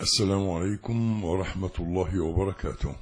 السلام عليكم ورحمة الله وبركاته.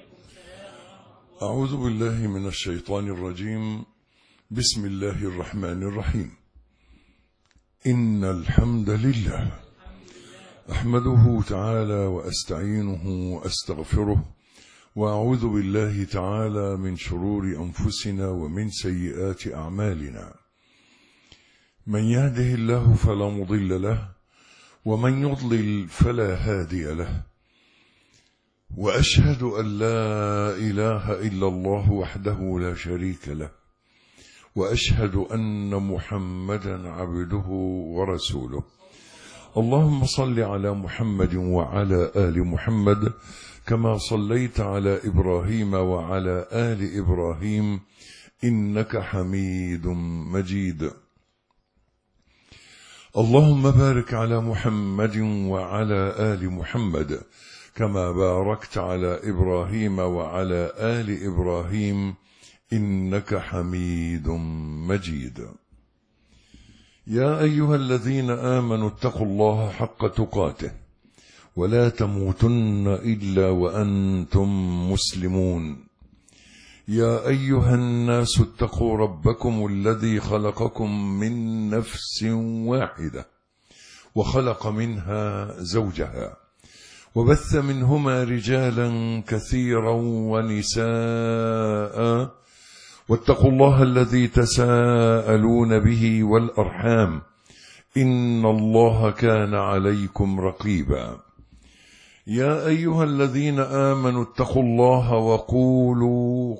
أعوذ بالله من الشيطان الرجيم. بسم الله الرحمن الرحيم. إن الحمد لله أحمده تعالى وأستعينه وأستغفره، وأعوذ بالله تعالى من شرور أنفسنا ومن سيئات أعمالنا. من يهده الله فلا مضل له، ومن يضلل فلا هادي له، وأشهد أن لا إله إلا الله وحده لا شريك له، وأشهد أن محمدا عبده ورسوله. اللهم صل على محمد وعلى آل محمد كما صليت على إبراهيم وعلى آل إبراهيم إنك حميد مجيد. اللهم بارك على محمد وعلى آل محمد كما باركت على إبراهيم وعلى آل إبراهيم إنك حميد مجيد. يا أيها الذين آمنوا اتقوا الله حق تقاته ولا تموتن إلا وأنتم مسلمون. يا أيها الناس اتقوا ربكم الذي خلقكم من نفس واحدة وخلق منها زوجها وبث منهما رجالا كثيرا ونساء، واتقوا الله الذي تساءلون به والأرحام إن الله كان عليكم رقيبا. يا أيها الذين آمنوا اتقوا الله وقولوا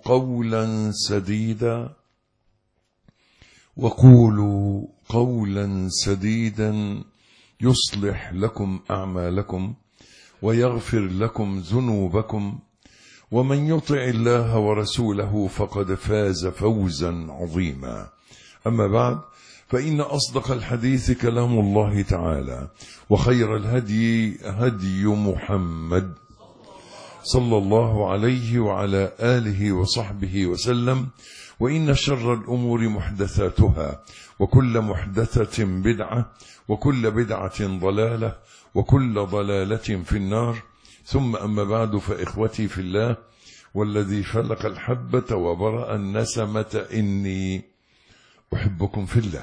قولا سديدا يصلح لكم أعمالكم ويغفر لكم ذنوبكم، ومن يطع الله ورسوله فقد فاز فوزا عظيما. أما بعد، فإن أصدق الحديث كلام الله تعالى، وخير الهدي هدي محمد صلى الله عليه وعلى آله وصحبه وسلم، وإن شر الأمور محدثاتها، وكل محدثة بدعة، وكل بدعة ضلالة، وكل ضلالة في النار. ثم أما بعد، فإخوتي في الله والذي فلق الحبة وبرأ النسمة إني أحبكم في الله،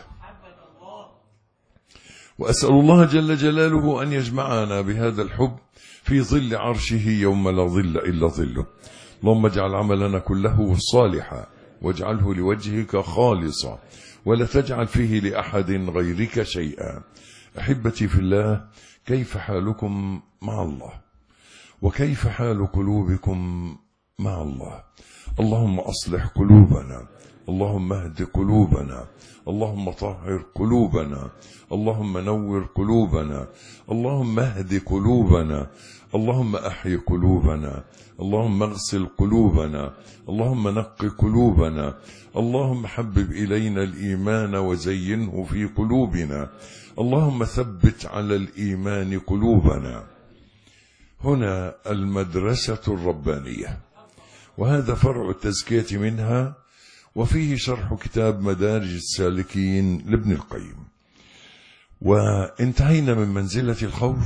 وأسأل الله جل جلاله أن يجمعنا بهذا الحب في ظل عرشه يوم لا ظل إلا ظله. اللهم اجعل عملنا كله صالحا، واجعله لوجهك خالصا، ولا تجعل فيه لأحد غيرك شيئا. أحبتي في الله، كيف حالكم مع الله؟ وكيف حال قلوبكم مع الله؟ اللهم أصلح قلوبنا، اللهم اهد قلوبنا، اللهم طهر قلوبنا، اللهم نور قلوبنا، اللهم اهد قلوبنا، اللهم أحي قلوبنا، اللهم اغسل قلوبنا، اللهم نق قلوبنا، اللهم حبب إلينا الإيمان وزينه في قلوبنا، اللهم ثبت على الإيمان قلوبنا. هنا المدرسة الربانية، وهذا فرع التزكية منها، وفيه شرح كتاب مدارج السالكين لابن القيم. وانتهينا من منزلة الخوف،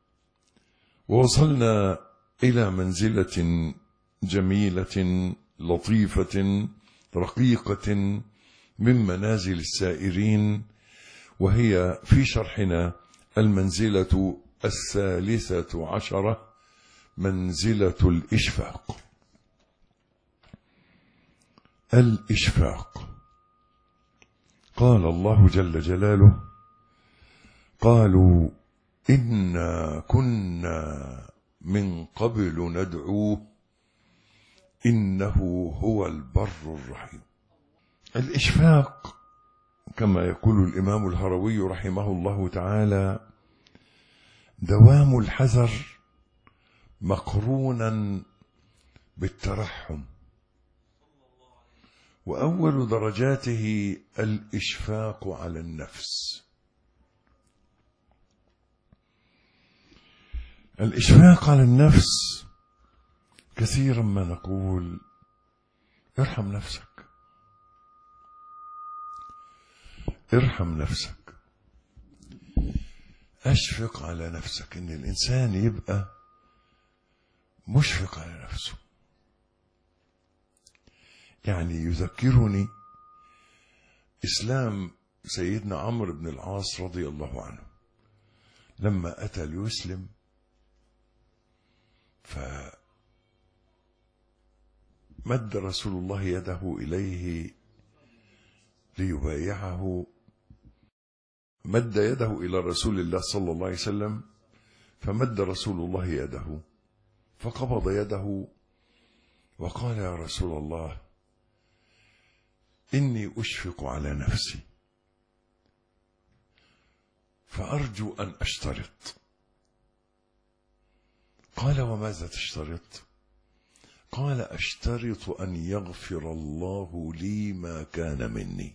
ووصلنا إلى منزلة جميلة لطيفة رقيقة من منازل السائرين، وهي في شرحنا المنزلة 13، منزلة الإشفاق. الإشفاق. قال الله جل جلاله: قالوا إنا كنا من قبل ندعوه إنه هو البر الرحيم. الإشفاق كما يقول الإمام الهروي رحمه الله تعالى: دوام الحذر مقرونا بالترحم، وأول درجاته الإشفاق على النفس. الإشفاق على النفس كثيرا ما نقول: ارحم نفسك، ارحم نفسك. أشفق على نفسك، إن الإنسان يبقى مشفق على نفسه. يعني يذكرني إسلام سيدنا عمرو بن العاص رضي الله عنه لما أتى ليسلم، فمد رسول الله يده إليه ليبايعه، مد يده إلى رسول الله صلى الله عليه وسلم، فمد رسول الله يده فقبض يده وقال: يا رسول الله، إني أشفق على نفسي فأرجو أن أشترط. قال: وماذا تشترط؟ قال: أشترط أن يغفر الله لي ما كان مني.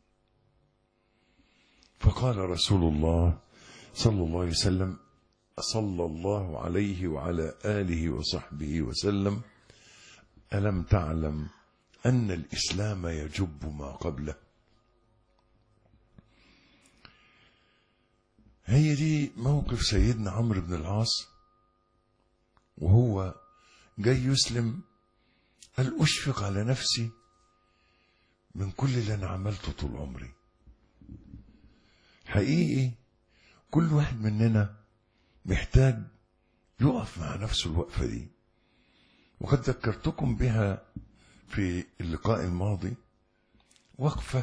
فقال رسول الله صلى الله عليه وسلم صلى الله عليه وعلى آله وصحبه وسلم: ألم تعلم أن الإسلام يجب ما قبله؟ هي دي موقف سيدنا عمرو بن العاص وهو جاي يسلم. قال: أشفق على نفسي من كل اللي أنا عملته طول عمري. حقيقي كل واحد مننا محتاج يقف مع نفسه الوقفة دي، وقد ذكرتكم بها في اللقاء الماضي. وقفة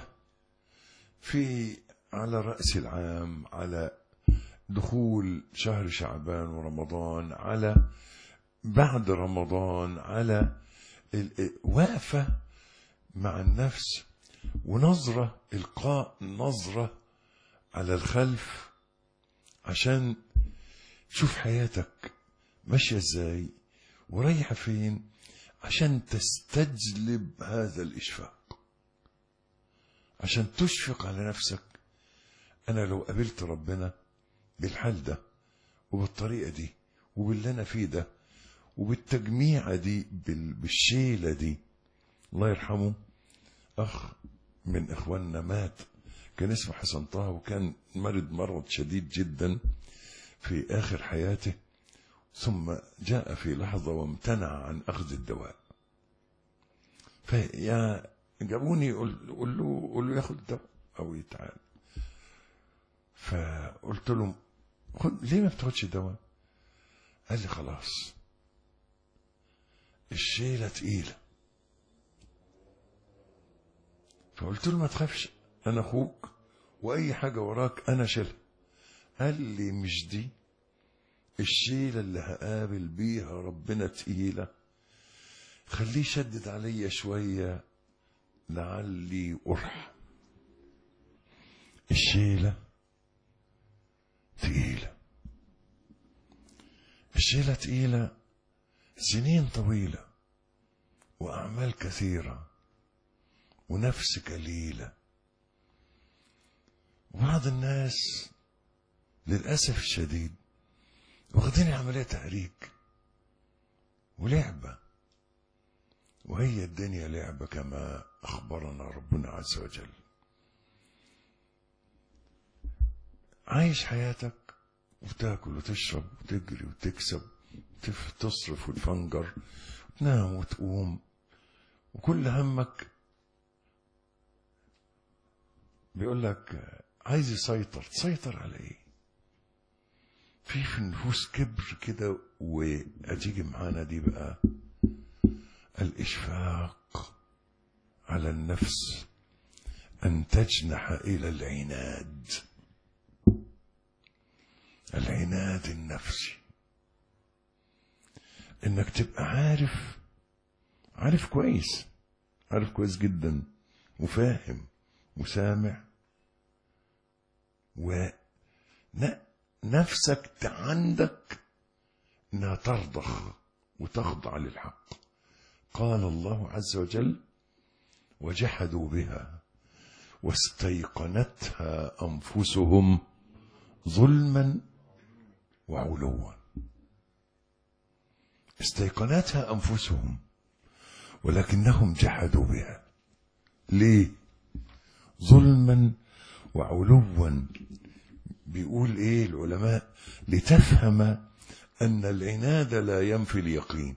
على رأس العام، على دخول شهر شعبان ورمضان، على بعد رمضان، على وقفة مع النفس، ونظرة، إلقاء نظرة على الخلف عشان تشوف حياتك ماشية ازاي ورايحة فين، عشان تستجلب هذا الإشفاق، عشان تشفق على نفسك. أنا لو قابلت ربنا بالحال ده وبالطريقة دي وباللي أنا فيه ده وبالتجميعة دي بالشيلة دي. الله يرحمه أخ من إخواننا مات، كان اسمه حسن طه، وكان مرض شديد جدا في آخر حياته، ثم جاء في لحظة وامتنع عن أخذ الدواء. فيا جابوني قول له ياخد الدواء أو يتعال. فقلت له: ليه ما بتاخدش الدواء؟ قال لي: خلاص الشيلة تقيلة. فقلت له: ما تخافش، أنا أخوك وأي حاجة وراك أنا شيلها. قال لي: مش دي الشيلة اللي هقابل بيها ربنا تقيلة، خليه شدد عليا شوية لعلي أرحم. الشيلة تقيلة، الشيلة تقيلة، سنين طويلة وأعمال كثيرة ونفس كليلة. وبعض الناس للأسف الشديد واخدين عملية تهريج ولعبة، وهي الدنيا لعبة كما أخبرنا ربنا عز وجل. عايش حياتك وتاكل وتشرب وتجري وتكسب، تصرف وتفنجر، وتنام وتقوم، وكل همك بيقول لك عايز يسيطر. تسيطر على ايه؟ في النفوس كبر كده، وهتيجي معانا دي بقى الإشفاق على النفس أن تجنح إلى العناد، العناد النفسي، إنك تبقى عارف كويس جدا، وفاهم وسامع، ونفسك عندك انها ترضخ وتخضع للحق. قال الله عز وجل: وجحدوا بها واستيقنتها أنفسهم ظلما وعلوا. استيقنتها أنفسهم ولكنهم جحدوا بها. ليه؟ ظلما وعلوا، بيقول ايه العلماء؟ لتفهم ان العناد لا ينفي اليقين.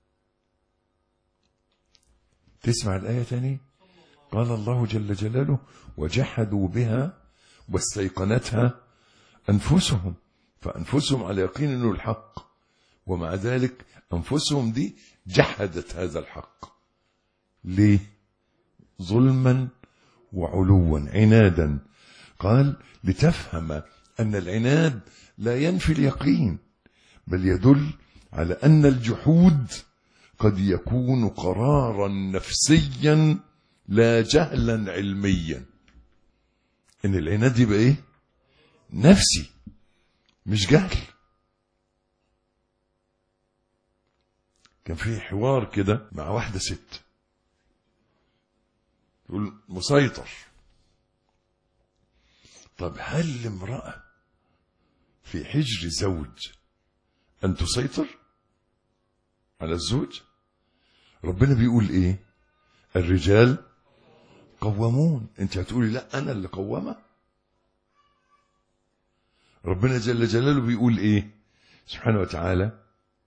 تسمع الآية تاني؟ قال الله جل جلاله وجحدوا بها واستيقنتها أنفسهم، فأنفسهم على يقين أنه الحق، ومع ذلك أنفسهم دي جحدت هذا الحق. ليه؟ ظلما وعلوا، عنادا. قال لتفهم أن العناد لا ينفي اليقين، بل يدل على أن الجحود قد يكون قرارا نفسيا لا جهلا علميا. ان العناد يبقى ايه؟ نفسي مش جهل. كان في حوار كده مع واحدة ست تقول مسيطر. طب هل امرأة في حجر زوج أن تسيطر على الزوج؟ ربنا بيقول ايه؟ الرجال قوامون. انت هتقولي لا انا اللي قوامة. ربنا جل جلاله بيقول ايه سبحانه وتعالى؟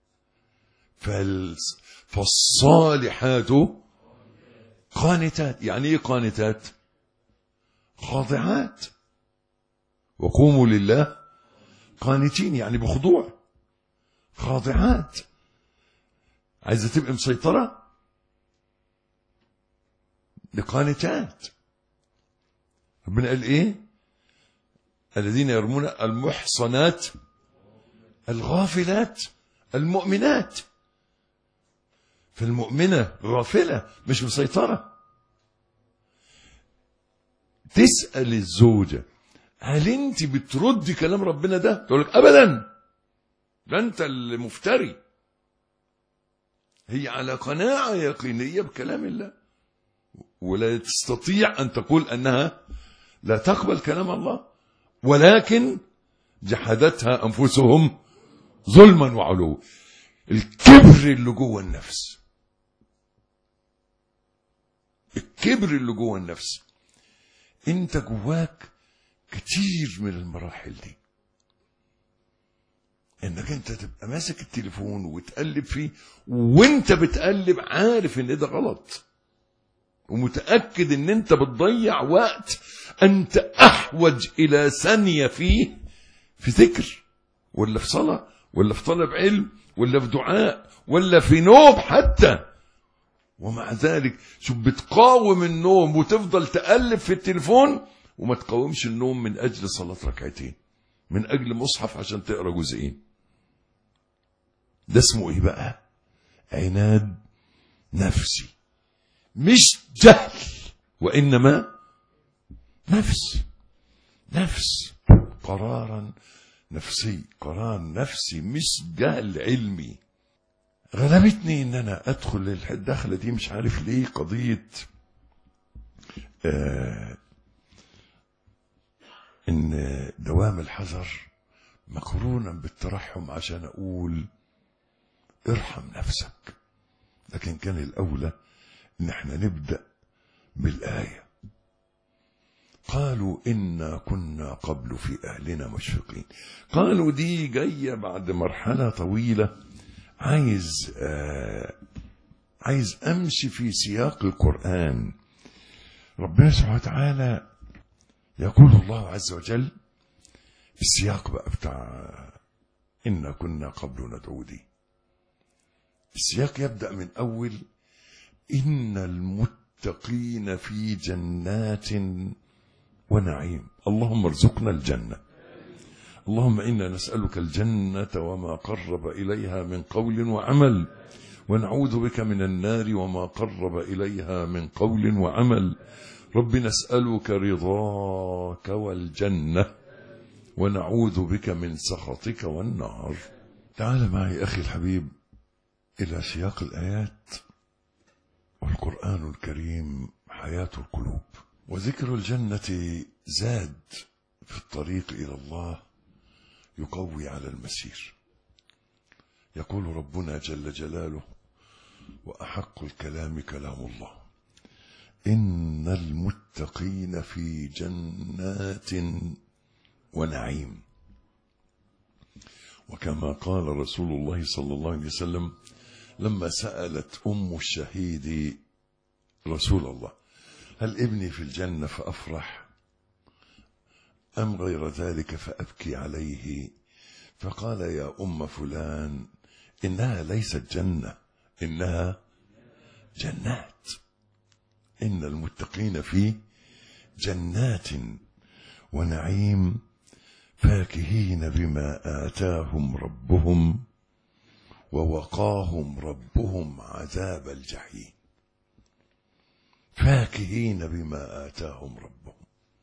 فالصالحات قانتات. يعني ايه قانتات؟ خاضعات. وقوموا لله قانتين، يعني بخضوع. خاضعات. عايزة تبقى مسيطرة؟ لقانتات. ربنا قال ايه؟ الذين يرمون المحصنات الغافلات المؤمنات. فالمؤمنة غافلة مش مسيطرة. تسأل الزوجة هل انت بتردي كلام ربنا ده؟ تقول لك ابدا، ده انت المفتري. هي على قناعة يقينية بكلام الله، ولا تستطيع أن تقول أنها لا تقبل كلام الله، ولكن جحدتها أنفسهم ظلما وعلوا. الكبر اللي جوه النفس، الكبر اللي جوه النفس. انت جواك كتير من المراحل دي، انك انت تبقى ماسك التليفون وتقلب فيه، وانت بتقلب عارف ان ده غلط، ومتأكد ان انت بتضيع وقت انت احوج الى ثانية فيه، في ذكر ولا في صلاة ولا في طلب علم ولا في دعاء ولا في نوم حتى. ومع ذلك شو بتقاوم النوم وتفضل تقلب في التليفون، وما تقاومش النوم من اجل صلاة ركعتين، من اجل مصحف عشان تقرأ جزئين. ده اسمه ايه بقى؟ عناد نفسي، مش جهل، وإنما نفس قرارا نفسي، قرار نفسي مش جهل علمي. غلبتني ان انا ادخل الدخلة دي مش عارف ليه، قضية ان دوام الحذر مقرونا بالترحم، عشان اقول ارحم نفسك. لكن كان الاولى ان احنا نبدأ بالآية. قالوا إنا كنا قبل في أهلنا مشفقين. قالوا دي جاية بعد مرحلة طويلة. عايز أمشي في سياق القرآن. ربنا سبحانه وتعالى يقول الله عز وجل، السياق بقى بتاع إنا كنا قبل ندعو دي. السياق يبدأ من أول إن المتقين في جنات ونعيم. اللهم ارزقنا الجنة. اللهم إنا نسألك الجنة وما قرب إليها من قول وعمل، ونعوذ بك من النار وما قرب إليها من قول وعمل. رب نسألك رضاك والجنة، ونعوذ بك من سخطك والنار. تعال معي أخي الحبيب إلى سياق الآيات. والقرآن الكريم حياة القلوب، وذكر الجنة زاد في الطريق إلى الله يقوي على المسير. يقول ربنا جل جلاله: وأحق الكلام كلام الله، إن المتقين في جنات ونعيم. وكما قال رسول الله صلى الله عليه وسلم لما سألت أم الشهيد رسول الله: هل ابني في الجنة فأفرح أم غير ذلك فأبكي عليه؟ فقال: يا أم فلان، إنها ليست جنة، إنها جنات. إن المتقين في جنات ونعيم فاكهين بما آتاهم ربهم ووقاهم ربهم عذاب الجحيم. فاكهين بما آتاهم ربهم.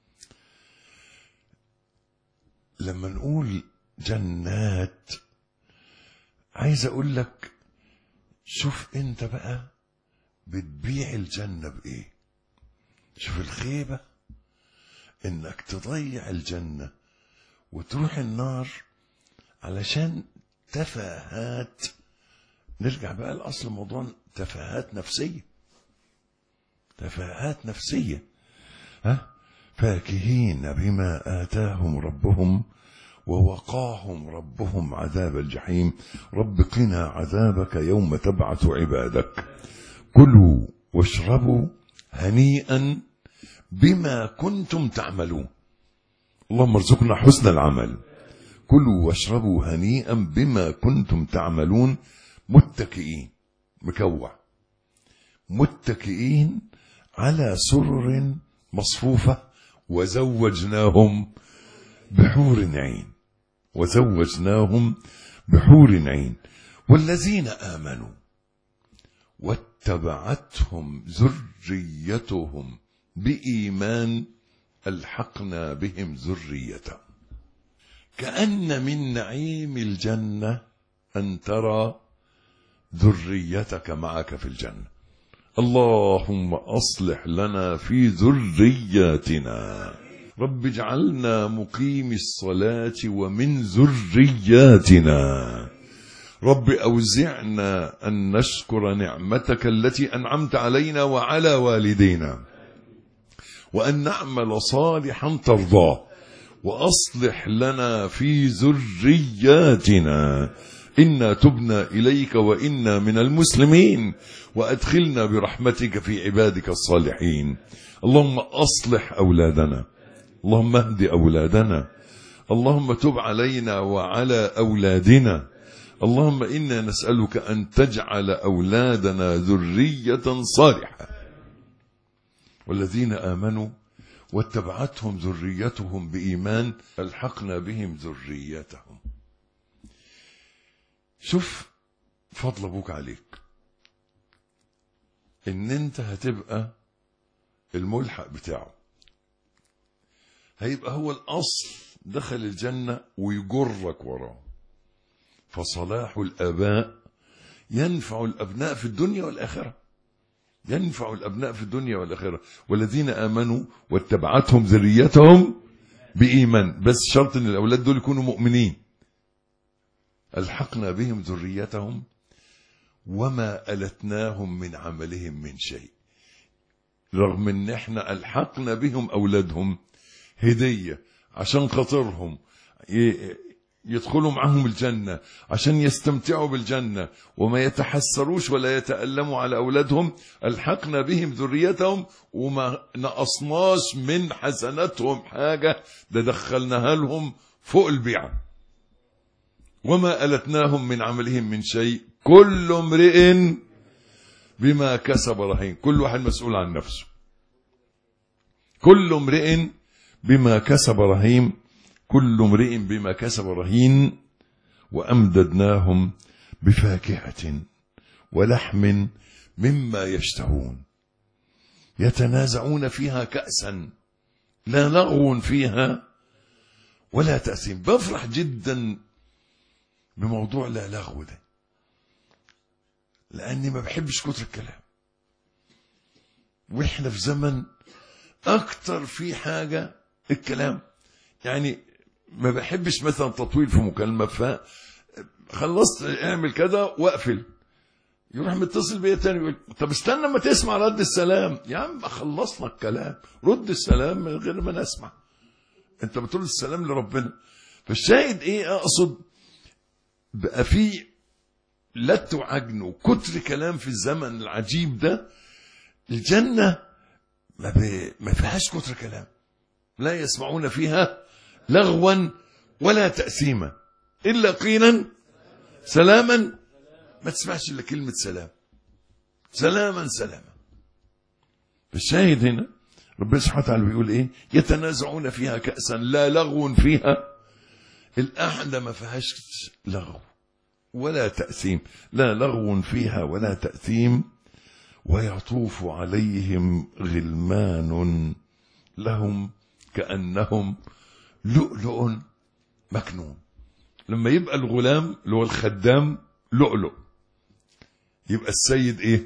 لما نقول جنات عايز أقول لك شوف أنت بقى بتبيع الجنة بإيه. شوف الخيبة إنك تضيع الجنة وتروح النار علشان تفاهات. نرجع بقى لأصل موضوع تفاهات نفسية. تفاهات نفسية. فاكهين بما آتاهم ربهم ووقاهم ربهم عذاب الجحيم. رب قنا عذابك يوم تبعث عبادك. كلوا واشربوا هنيئا بما كنتم تعملون. اللهم ارزقنا حسن العمل. كلوا واشربوا هنيئا بما كنتم تعملون. متكئين، مكوع، متكئين على سرر مصفوفة وزوجناهم بحور عين. وزوجناهم بحور عين. والذين آمنوا واتبعتهم ذريتهم بإيمان ألحقنا بهم ذريتهم. كأن من نعيم الجنة أن ترى ذريتك معك في الجنة. اللهم أصلح لنا في ذرياتنا. رب اجعلنا مقيم الصلاة ومن ذرياتنا. رب أوزعنا أن نشكر نعمتك التي أنعمت علينا وعلى والدينا، وأن نعمل صالحا ترضاه، وأصلح لنا في ذرياتنا إنا تبنا إليك وإنا من المسلمين، وأدخلنا برحمتك في عبادك الصالحين. اللهم أصلح أولادنا، اللهم اهد أولادنا، اللهم تب علينا وعلى أولادنا. اللهم إنا نسألك أن تجعل أولادنا ذرية صالحة. والذين آمنوا واتبعتهم ذريتهم بإيمان ألحقنا بهم ذريتهم. شوف فضل أبوك عليك إن أنت هتبقى الملحق بتاعه، هيبقى هو الأصل، دخل الجنة ويجرك وراه. فصلاح الآباء ينفع الأبناء في الدنيا والآخرة. ينفع الأبناء في الدنيا والآخرة. والذين آمنوا واتبعتهم ذريتهم بإيمان، بس شرط أن الأولاد دول يكونوا مؤمنين. ألحقنا بهم ذريتهم وما ألتناهم من عملهم من شيء. رغم أن احنا ألحقنا بهم أولادهم هدية عشان خاطرهم يدخلوا معهم الجنة، عشان يستمتعوا بالجنة وما يتحسروش ولا يتألموا على أولادهم. ألحقنا بهم ذريتهم وما نقصناش من حسناتهم حاجة، ده دخلناها لهم فوق البيعة. وما ألتناهم من عملهم من شيء كل امرئ بما كسب رهين. كل واحد مسؤول عن نفسه. كل امرئ بما كسب رهين. كل امرئ بما كسب رهين. وأمددناهم بفاكهة ولحم مما يشتهون يتنازعون فيها كأسا لا لغو فيها ولا تأثيم. بفرح جدا بموضوع لا لغو ده، لأني ما بحبش كتر الكلام، وإحنا في زمن أكتر في حاجة الكلام. يعني ما بحبش مثلا تطويل في مكالمة، فخلصت اعمل كده واقفل، يروح متصل بيا تاني يقول طب استنى ما تسمع رد السلام. يا عم خلصنا الكلام، رد السلام من غير ما نسمع. انت بتقول السلام لربنا. فالشاهد ايه اقصد؟ بقى في لت وعجن وكتر كلام في الزمن العجيب ده. الجنة ما فيهاش كتر كلام، لا يسمعون فيها لغوا ولا تأثيما إلا قيلا سلاما. ما تسمعش إلا كلمة سلام، سلاما سلاما. الشاهد هنا ربنا سبحانه وتعالى بيقول ايه؟ يتنازعون فيها كأسا لا لغو فيها. القعدة ما فيهاش لغو ولا تأثيم، لا لغو فيها ولا تأثيم. ويطوف عليهم غلمان لهم كأنهم لؤلؤ مكنون. لما يبقى الغلام اللي هو الخدام لؤلؤ، يبقى السيد ايه؟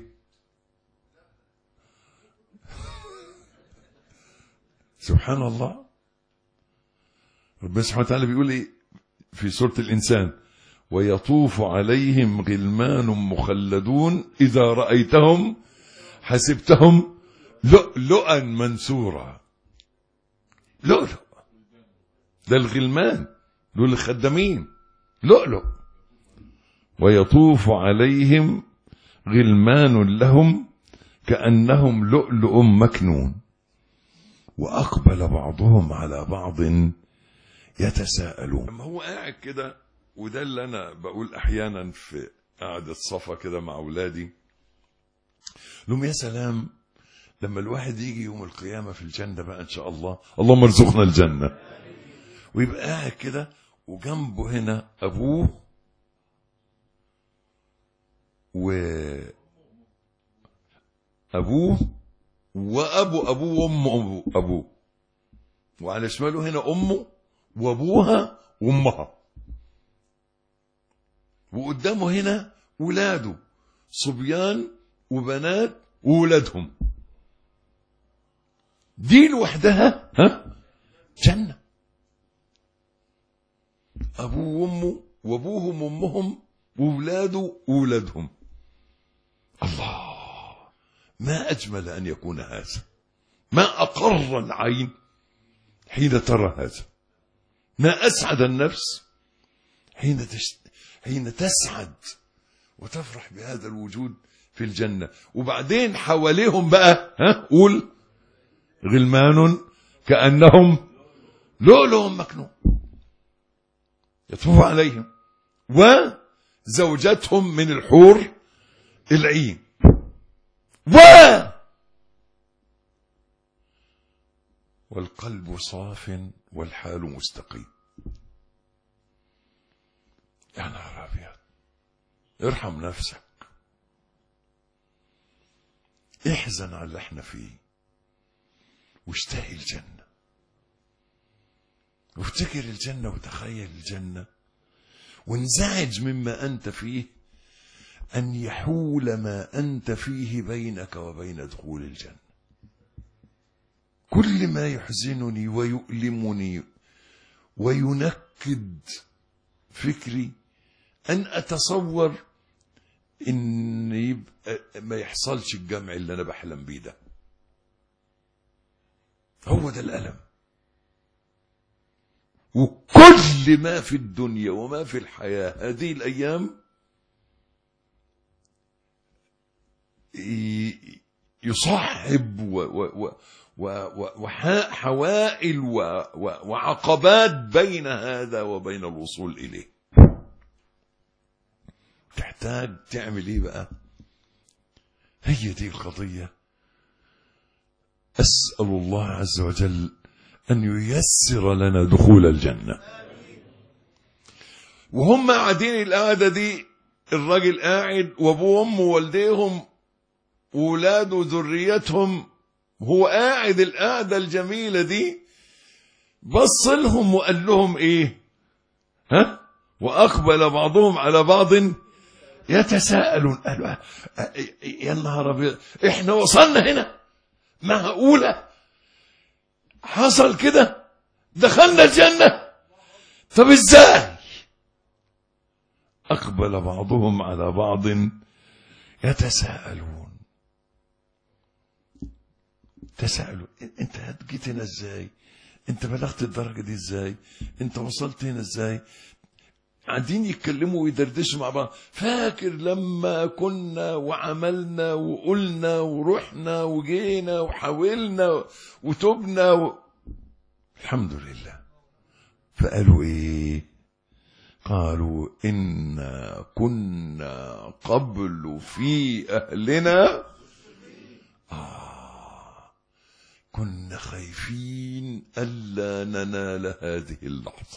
سبحان الله. ربنا سبحانه وتعالى بيقول ايه في سورة الإنسان؟ ويطوف عليهم غلمان مخلدون إذا رأيتهم حسبتهم لؤلؤا منثورا. لؤلؤ ده الغلمان دول الخدامين، لؤلؤ. ويطوف عليهم غلمان لهم كأنهم لؤلؤ مكنون وأقبل بعضهم على بعض يتساءلون. لما هو قاعد كده، وده اللي أنا بقول أحيانا في قعدة صفا كده مع أولادي، لهم يا سلام لما الواحد يجي يوم القيامة في الجنة بقى إن شاء الله، اللهم ارزقنا الجنة، ويبقى قاعد كده وجنبه هنا أبوه وأبوه وأمه أبوه، وعلى شماله هنا أمه وأبوها وأمها، وقدامه هنا ولاده صبيان وبنات وولادهم. دي لوحدها جنة. أبوه وأمه وأبوهم وأمهم وولاده وولادهم. الله، ما أجمل أن يكون هذا، ما أقر العين حين ترى هذا، ما أسعد النفس حين تسعد وتفرح بهذا الوجود في الجنة. وبعدين حواليهم بقى قول غلمان كأنهم لؤلؤ مكنون يطوف عليهم وزوجتهم من الحور العين والقلب صاف والحال مستقيم. يا نهار أبيض، ارحم نفسك، احزن على اللي احنا فيه، واشتهي الجنة، وافتكر الجنة وتخيل الجنة، وانزعج مما أنت فيه أن يحول ما أنت فيه بينك وبين دخول الجنة. كل ما يحزنني ويؤلمني وينكد فكري أن أتصور إن يبقى ما يحصلش الجمع اللي أنا بحلم بيه ده. هو ده الألم. وكل ما في الدنيا وما في الحياة هذه الأيام يصاحب وحوائل وعقبات بين هذا وبين الوصول إليه. تحتاج تعمل ايه بقى؟ هي دي القضية. أسأل الله عز وجل أن ييسر لنا دخول الجنة. وهم قاعدين القعدة دي، الراجل قاعد وابوه وامه ووالديهم وولاده وذريتهم، هو قاعد القعدة الجميلة دي، بص لهم وقال لهم ايه؟ وأقبل بعضهم على بعض يتساءلون. قالوا يا نهار أبيض، احنا وصلنا هنا؟ معقولة حصل كده؟ دخلنا الجنة؟ طب ازاي؟ أقبل بعضهم على بعض يتساءلون. تساءلوا انت جيت هنا ازاي؟ انت بلغت الدرجة دي ازاي؟ انت وصلت هنا ازاي؟ قاعدين يتكلموا ويدردشوا مع بعض. فاكر لما كنا وعملنا وقلنا ورحنا وجينا وحاولنا وتبنا الحمد لله. فقالوا ايه؟ قالوا إنا كنا قبل في أهلنا كنا خايفين ألا ننال هذه اللحظة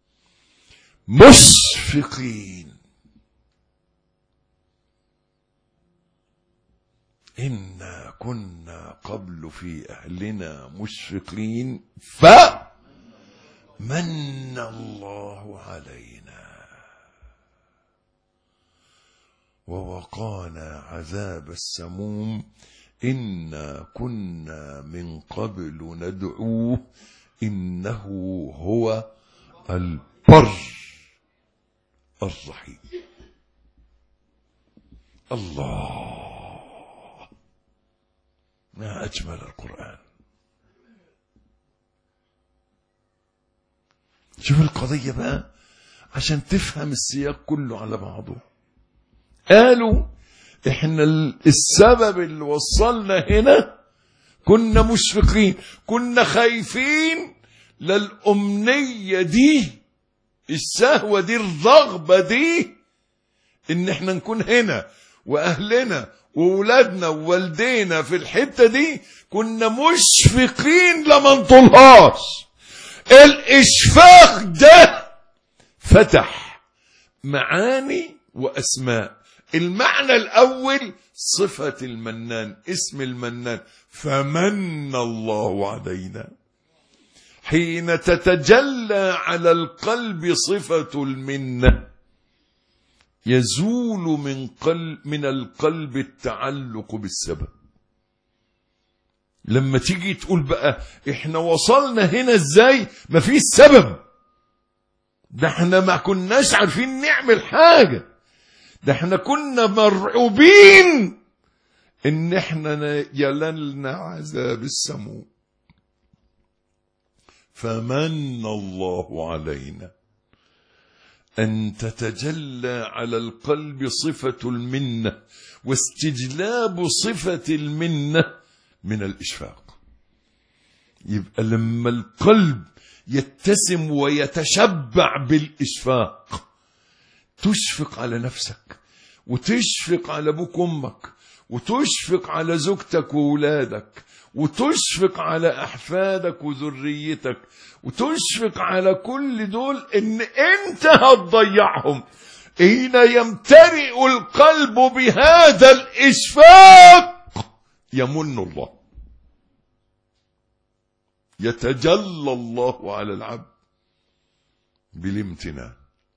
مشفقين. إنا كنا قبل في أهلنا مشفقين فمن الله علينا ووقانا عذاب السموم إنا كنا من قبل ندعوه إنه هو البر الرحيم. الله، ما أجمل القرآن. شوف القضية بقى عشان تفهم السياق كله على بعضه. قالوا احنا السبب اللي وصلنا هنا كنا مشفقين، كنا خايفين للأمنية دي، الشهوة دي، الرغبة دي، ان احنا نكون هنا واهلنا وولادنا ووالدينا في الحتة دي، كنا مشفقين لما نطولهاش. الاشفاق ده فتح معاني واسماء. المعنى الاول صفة المنان، اسم المنان، فمن الله علينا. حين تتجلى على القلب صفة المنة يزول من القلب التعلق بالسبب. لما تيجي تقول بقى احنا وصلنا هنا ازاي، ما فيش سبب، ده احنا ما كناش عارفين نعمل حاجة، ده احنا كنا مرعوبين ان احنا يللنا عذاب السموم. فمن الله علينا أن تتجلى على القلب صفة المنة واستجلاب صفة المنة من الإشفاق. يبقى لما القلب يتسم ويتشبع بالإشفاق تشفق على نفسك، وتشفق على أبوك وأمك، وتشفق على زوجتك وولادك، وتشفق على أحفادك وذريتك، وتشفق على كل دول إن أنت هتضيعهم. حين يمتلئ القلب بهذا الإشفاق يمن الله، يتجلى الله على العبد بالامتنان.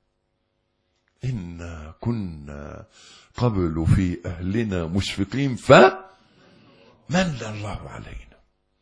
إنا كنا قبل في أهلنا مشفقين فمن الله علينا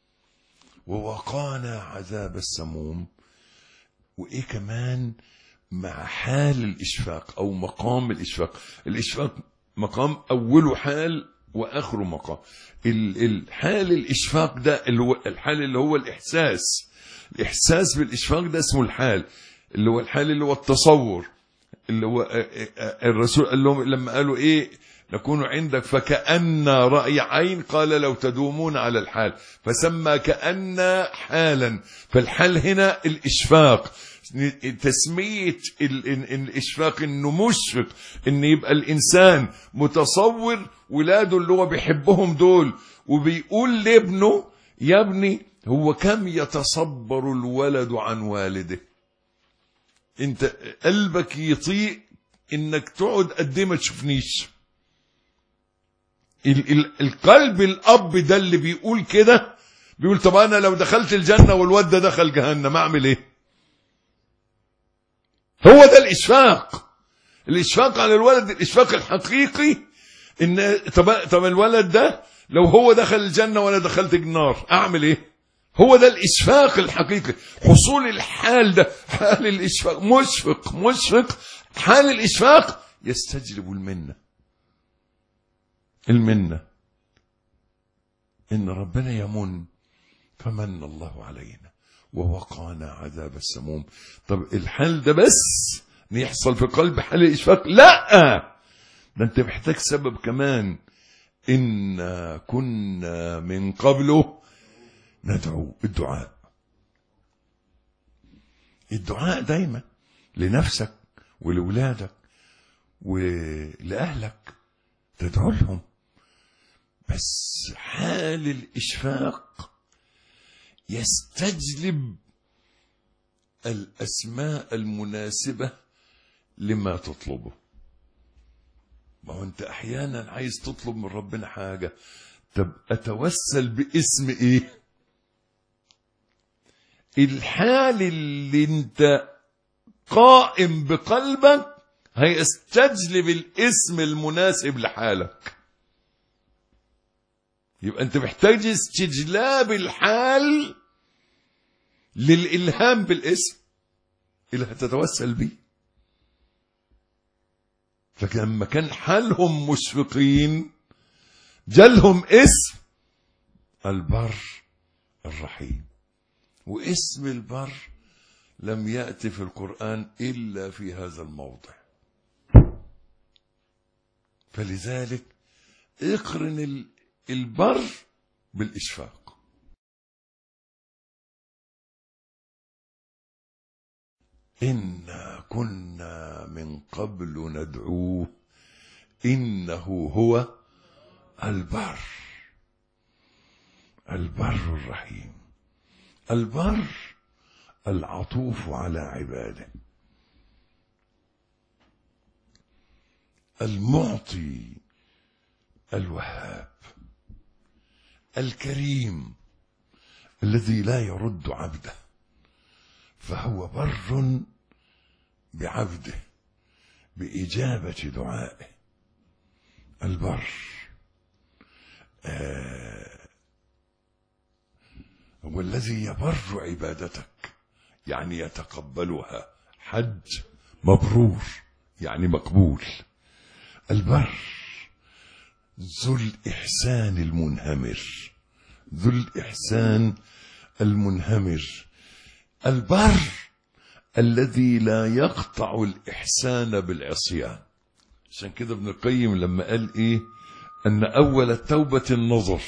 ووقانا عذاب السموم. وإيه كمان مع حال الإشفاق أو مقام الإشفاق. الإشفاق مقام أوله حال وآخره مقام. الحال الإشفاق ده الحال اللي هو الإحساس بالإشفاق ده اسمه الحال، اللي هو الحال اللي هو التصور، اللي هو الرسول قال لهم لما قالوا ايه نكون عندك فكأن رأي عين، قال لو تدومون على الحال، فسمى كأن حالا. فالحال هنا الإشفاق، تسمية الإشفاق إنه مشفق، إن يبقى الإنسان متصور ولاده اللي هو بيحبهم دول، وبيقول لابنه يا ابني هو كم يتصبر الولد عن والده. انت قلبك يطيق انك تقعد قد ما تشوفنيش. القلب الاب ده اللي بيقول كده بيقول طب انا لو دخلت الجنة والواد ده دخل جهنم اعمل ايه؟ هو ده الاشفاق. الاشفاق على الولد، الاشفاق الحقيقي ان طب الولد ده لو هو دخل الجنة وانا دخلت النار اعمل ايه؟ هو ده الإشفاق الحقيقي. حصول الحال ده حال الإشفاق، مشفق. حال الإشفاق يستجلب المنة إن ربنا يمن فمن الله علينا ووقانا عذاب السموم. طب الحال ده بس يحصل في قلب حال الإشفاق؟ لا، ده انت محتاج سبب كمان. إنا كنا من قبله ندعو. الدعاء دايما لنفسك ولولادك ولأهلك، تدعو لهم. بس حال الإشفاق يستجلب الأسماء المناسبة لما تطلبه. ما هو أنت أحيانا عايز تطلب من ربنا حاجة، طب أتوسل باسم إيه؟ الحال اللي أنت قائم بقلبك هيستجلب الاسم المناسب لحالك. يبقى أنت محتاج استجلاب الحال للإلهام بالاسم اللي هتتوسل بيه. فلما كان حالهم مشفقين جالهم اسم البر الرحيم. واسم البر لم يأتي في القرآن إلا في هذا الموضع. فلذلك اقرن البر بالإشفاق. إنا كنا من قبل ندعوه إنه هو البر الرحيم. البر العطوف على عباده، المعطي الوهاب الكريم الذي لا يرد عبده، فهو بر بعبده بإجابة دعائه. البر هو الذي يبر عبادتك، يعني يتقبلها. حج مبرور يعني مقبول. البر ذو الإحسان المنهمر، ذو الإحسان المنهمر. البر الذي لا يقطع الإحسان بالعصيان. عشان كده ابن القيم لما قال إيه؟ أن أول التوبة النظر،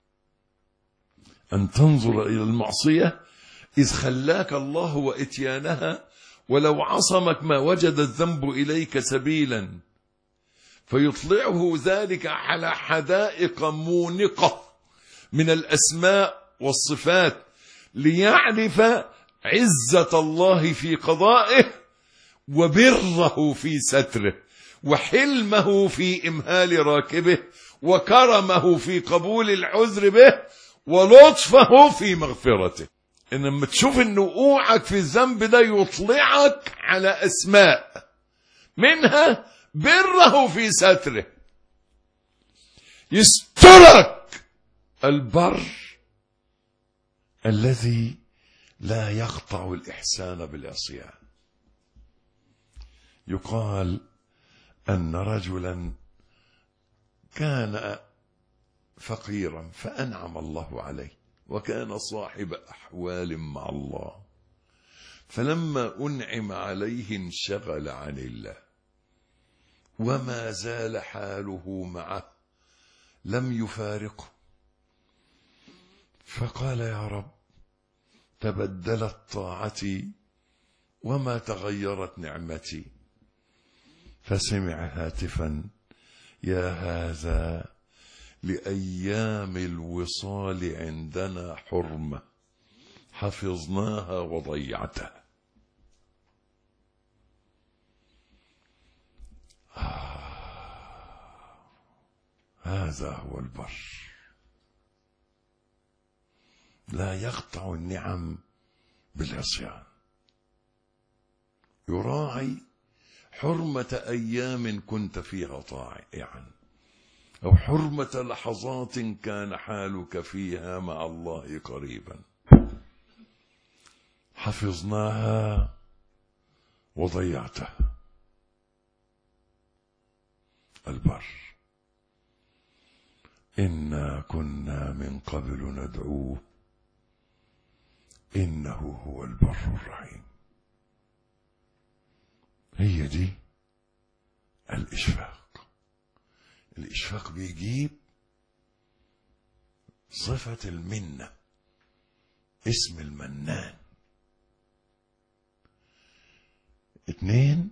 أن تنظر إلى المعصية إذ خلاك الله وإتيانها، ولو عصمك ما وجد الذنب إليك سبيلا، فيطلعه ذلك على حدائق مونقة من الأسماء والصفات ليعرف عزة الله في قضائه، وبره في ستره، وحلمه في إمهال راكبه، وكرمه في قبول العذر به، ولطفه في مغفرته. إنما تشوف إن وقوعك في الذنب ده يطلعك على أسماء، منها بره في ستره، يسترك. البر الذي لا يقطع الإحسان بالعصيان. يقال أن رجلا كان فقيرا فأنعم الله عليه، وكان صاحب أحوال مع الله، فلما أنعم عليه انشغل عن الله، وما زال حاله معه لم يفارقه. فقال يا رب تبدلت طاعتي وما تغيرت نعمتي. فسمع هاتفا يا هذا لأيام الوصال عندنا حرمة حفظناها وضيعتها. هذا هو البر، لا يقطع النعم بالعصيان، يراعي حرمة أيام كنت فيها طائعا، أو حرمة لحظات كان حالك فيها مع الله قريبا. حفظناها وضيعتها. البر. إنا كنا من قبل ندعوه إنه هو البر الرحيم. هي دي الإشفاق. الإشفاق بيجيب صفة المنة، اسم المنان. 2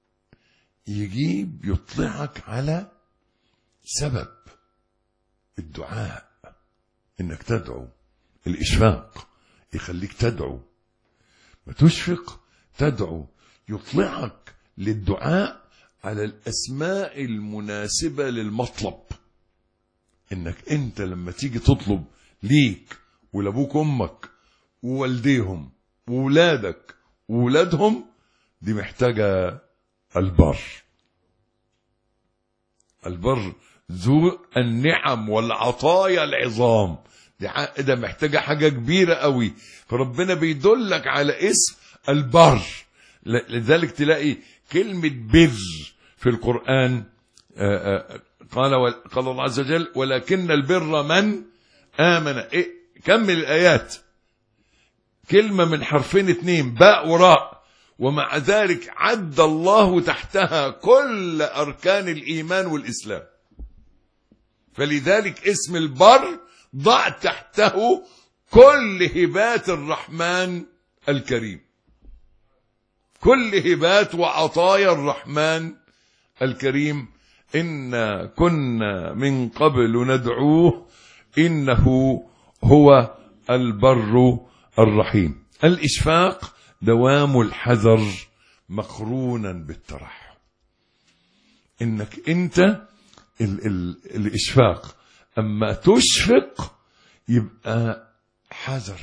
يجيب يطلعك على سبب الدعاء، انك تدعو. الإشفاق يخليك تدعو، ما تشفق تدعو، يطلعك للدعاء على الأسماء المناسبة للمطلب. انك انت لما تيجي تطلب ليك ولابوك امك ووالديهم وولادك وولادهم، دي محتاجة البر. البر ذو النعم والعطايا العظام، ده محتاجة حاجة كبيرة قوي. فربنا بيدلك على اسم البر. لذلك تلاقي كلمة بر في القرآن، قال الله عز وجل ولكن البر من آمن. كمل الآيات، كلمة من حرفين 2 باء وراء، ومع ذلك عد الله تحتها كل أركان الإيمان والإسلام. فلذلك اسم البر ضع تحته كل هبات الرحمن الكريم، كل هبات وعطايا الرحمن الكريم. إنا كنا من قبل ندعوه إنه هو البر الرحيم. الإشفاق دوام الحذر مقرونا بالترحم. إنك أنت الإشفاق أما تشفق يبقى حذر،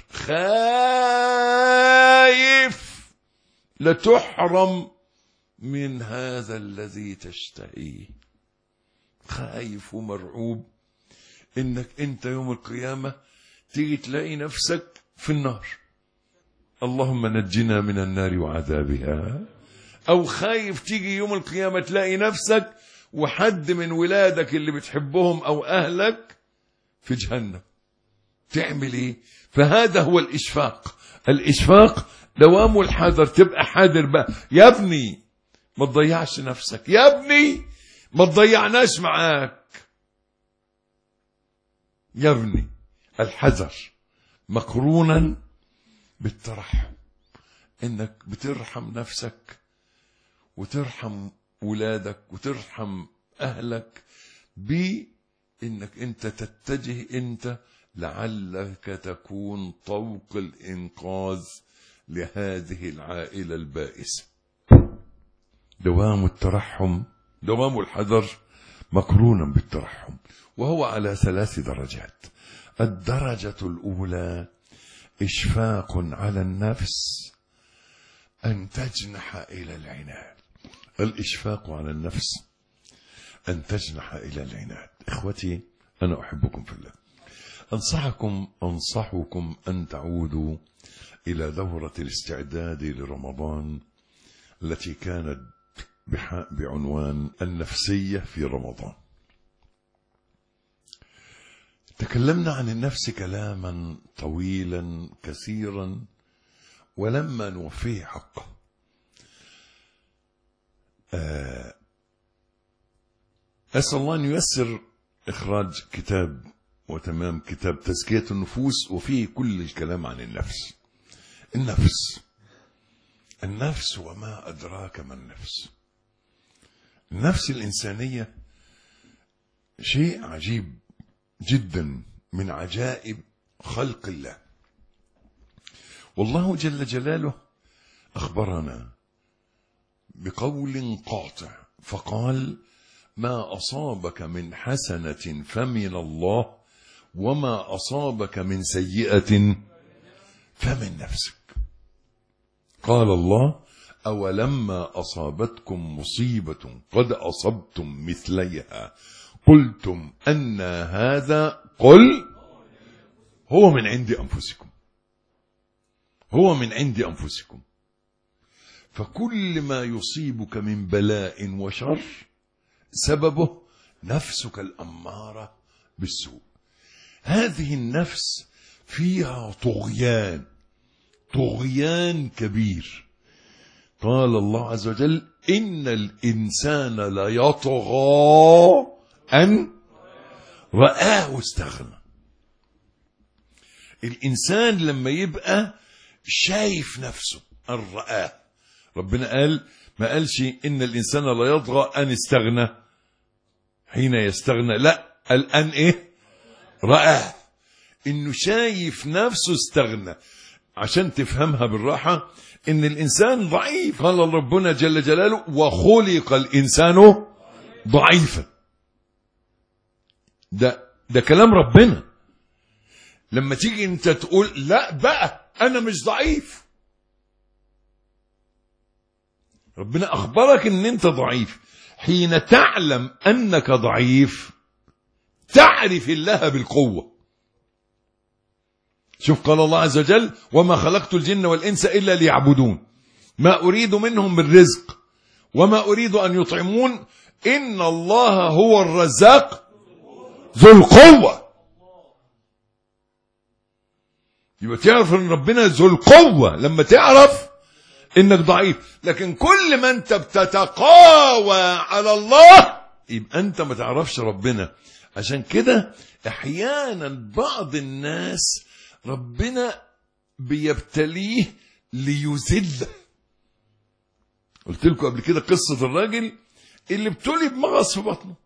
خايف لتحرم من هذا الذي تشتهيه، خايف ومرعوب إنك أنت يوم القيامة تيجي تلاقي نفسك في النار، اللهم نجنا من النار وعذابها. أو خايف تيجي يوم القيامة تلاقي نفسك وحد من ولادك اللي بتحبهم أو أهلك في جهنم، تعمل إيه؟ فهذا هو الإشفاق. الإشفاق دوام الحذر، تبقى حذر بقى. يا ابني ما تضيعش نفسك، يا ابني ما تضيعناش معاك، يا ابني. الحذر مقرونا بالترحم، انك بترحم نفسك وترحم ولادك وترحم اهلك، بانك انت تتجه انت لعلك تكون طوق الانقاذ لهذه العائلة البائسة. دوام الترحم، دوام الحذر مقرونا بالترحم، وهو على 3 درجات. الدرجة الأولى إشفاق على النفس أن تجنح إلى العناد. الإشفاق على النفس أن تجنح إلى العناد. إخوتي أنا أحبكم في الله، أنصحكم أن تعودوا إلى دورة الاستعداد لرمضان التي كانت بعنوان النفسية في رمضان. تكلمنا عن النفس كلاما طويلا كثيرا ولما نوفيه حقه. أسأل الله أن ييسر إخراج كتاب وتمام كتاب تزكية النفوس، وفيه كل الكلام عن النفس. النفس وما أدراك ما النفس. النفس الإنسانية شيء عجيب جدا من عجائب خلق الله. والله جل جلاله أخبرنا بقول قاطع فقال ما أصابك من حسنة فمن الله وما أصابك من سيئة فمن نفسك. قال الله أولما أصابتكم مصيبة قد أصبتم مثليها قلتم أن هذا، قل هو من عند أنفسكم، هو من عند أنفسكم. فكل ما يصيبك من بلاء وشر سببه نفسك الأمارة بالسوء. هذه النفس فيها طغيان طغيان كبير. قال الله عز وجل إن الإنسان ليطغى أن رآه استغنى. الإنسان لما يبقى شايف نفسه أن رآه، ربنا قال ما قالش إن الإنسان لا يطغى أن استغنى حين يستغنى، لا قال أن إيه؟ رآه، إنه شايف نفسه استغنى. عشان تفهمها بالراحة إن الإنسان ضعيف، قال ربنا جل جلاله وخلق الإنسان ضعيفا. ده كلام ربنا. لما تيجي انت تقول لا بقى انا مش ضعيف، ربنا اخبرك ان انت ضعيف. حين تعلم انك ضعيف تعرف الله بالقوة. شوف قال الله عز وجل وما خلقت الجن والانس الا ليعبدون ما اريد منهم من رزق وما اريد ان يطعمون ان الله هو الرزاق ذو القوة. يبقى تعرف ان ربنا ذو القوة لما تعرف انك ضعيف. لكن كل ما انت بتتقاوى على الله يبقى انت ما تعرفش ربنا. عشان كده احيانا بعض الناس ربنا بيبتليه ليذله. قلت لكم قبل كده قصة الراجل اللي ابتلي بمغص في بطنه،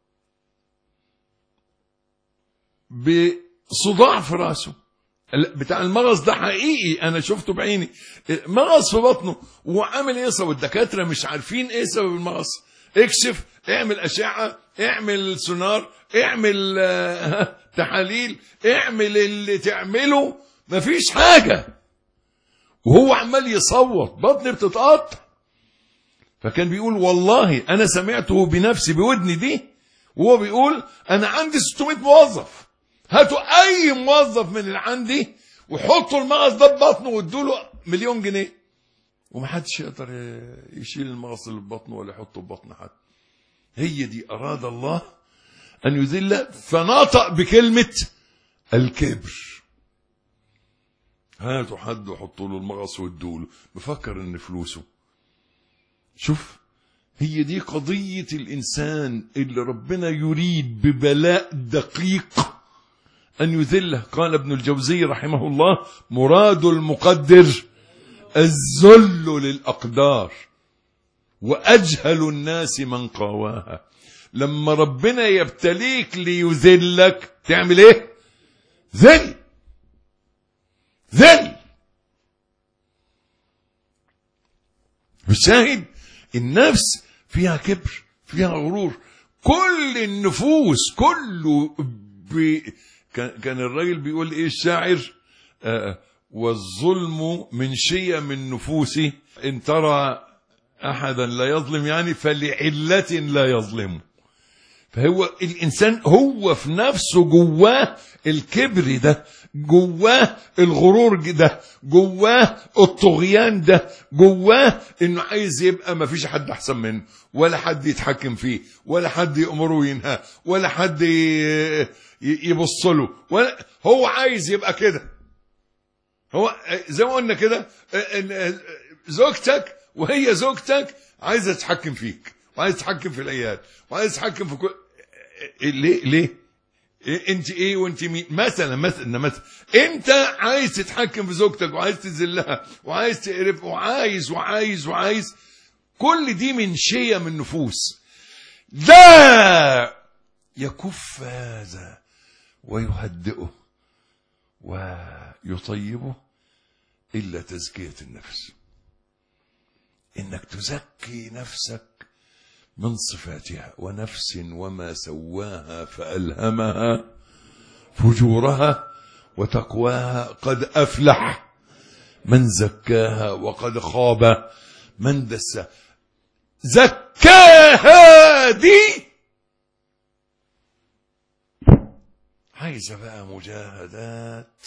بصداع في راسه. بتاع المغص ده حقيقي انا شفته بعيني، مغص في بطنه وعامل ايه؟ والدكاتره مش عارفين ايه سبب المغص. اكشف، اعمل اشعه، اعمل سونار، اعمل تحاليل، اعمل اللي تعمله، مفيش حاجه. وهو عمال يصوت، بطني بتتقطع. فكان بيقول والله انا سمعته بنفسي بودني دي وهو بيقول انا عندي 600 موظف، هاتوا اي موظف من اللي عندي وحطوا المغص ده ببطنه وادوا له $1,000,000 ومحدش يقدر يشيل المغص اللي ببطنه ولا يحطه ببطن حد. هي دي اراد الله ان يذل، فنطق بكلمة الكبر. هاتوا حد وحطوا له المغص وادوا له، بفكر ان فلوسه. شوف، هي دي قضية الانسان اللي ربنا يريد ببلاء دقيق أن يذله. قال ابن الجوزي رحمه الله مراد المقدر الذل للأقدار وأجهل الناس من قاواها. لما ربنا يبتليك ليذلك تعمل ايه؟ ذل. الشاهد النفس فيها كبر، فيها غرور. كل النفوس كله كان الراجل بيقول ايه الشاعر؟ والظلم من شيم النفوس ان ترى احدا لا يظلم، يعني فلعلة لا يظلم. فهو الانسان هو في نفسه جواه الكبر ده، جواه الغرور ده، جواه الطغيان ده، جواه انه عايز يبقى ما فيش حد احسن منه، ولا حد يتحكم فيه، ولا حد يأمره وينهاه، ولا حد يبص له، ولا هو عايز يبقى كده. هو زي ما قلنا كده زوجتك وهي زوجتك عايزه تتحكم فيك، وعايز تتحكم في العيال، وعايز تتحكم في كل. ليه انت ايه وانت مين؟ مثلا انت عايز تتحكم في زوجتك وعايز تذلها وعايز تقرب وعايز كل دي من شيم النفوس. لا يكف هذا ويهدئه ويطيبه إلا تزكية النفس. إنك تزكي نفسك من صفاتها. ونفس وما سواها فألهمها فجورها وتقواها قد أفلح من زكاها وقد خاب من دساها. زكاها دي عايزة بقى مجاهدات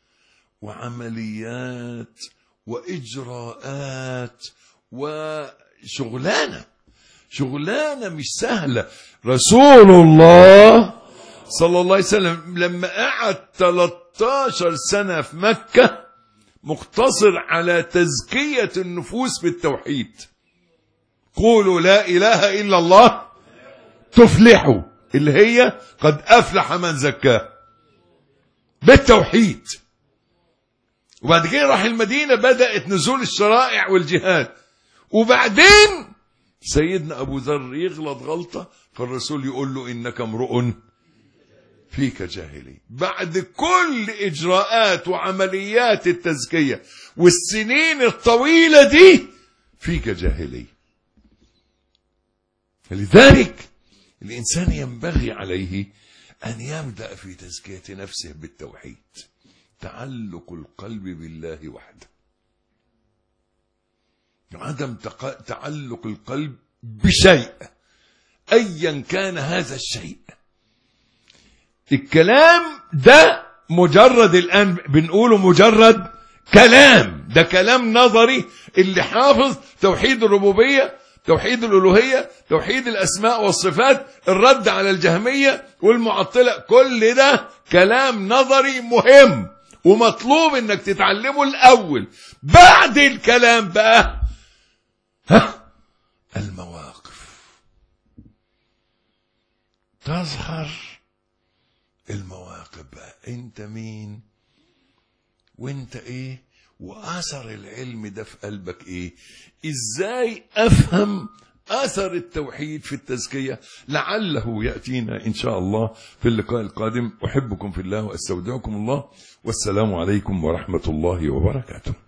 وعمليات وإجراءات وشغلانة مش سهلة. رسول الله صلى الله عليه وسلم لما قعد 13 سنة في مكة مقتصر على تزكية النفوس بالتوحيد. قولوا لا إله إلا الله تفلحوا، اللي هي قد أفلح من زكاه بالتوحيد. وبعد كده راح المدينة، بدأت نزول الشرائع والجهاد. وبعدين سيدنا أبو ذر يغلط غلطة، فالرسول يقول له إنك امرؤ فيك جاهلي. بعد كل إجراءات وعمليات التزكية والسنين الطويلة دي فيك جاهلي. لذلك الإنسان ينبغي عليه أن يبدأ في تزكية نفسه بالتوحيد، تعلق القلب بالله وحده، عدم تعلق القلب بشيء أيا كان هذا الشيء. الكلام ده مجرد، الآن بنقوله مجرد كلام، ده كلام نظري. اللي حافظ توحيد الربوبية، توحيد الألوهية، توحيد الأسماء والصفات، الرد على الجهمية والمعطلة، كل ده كلام نظري مهم ومطلوب انك تتعلمه الأول. بعد الكلام بقى المواقف تظهر. المواقف بقى، انت مين وانت ايه، واثر العلم ده في قلبك ايه، ازاي افهم اثر التوحيد في التزكية. لعله يأتينا ان شاء الله في اللقاء القادم. احبكم في الله واستودعكم الله، والسلام عليكم ورحمة الله وبركاته.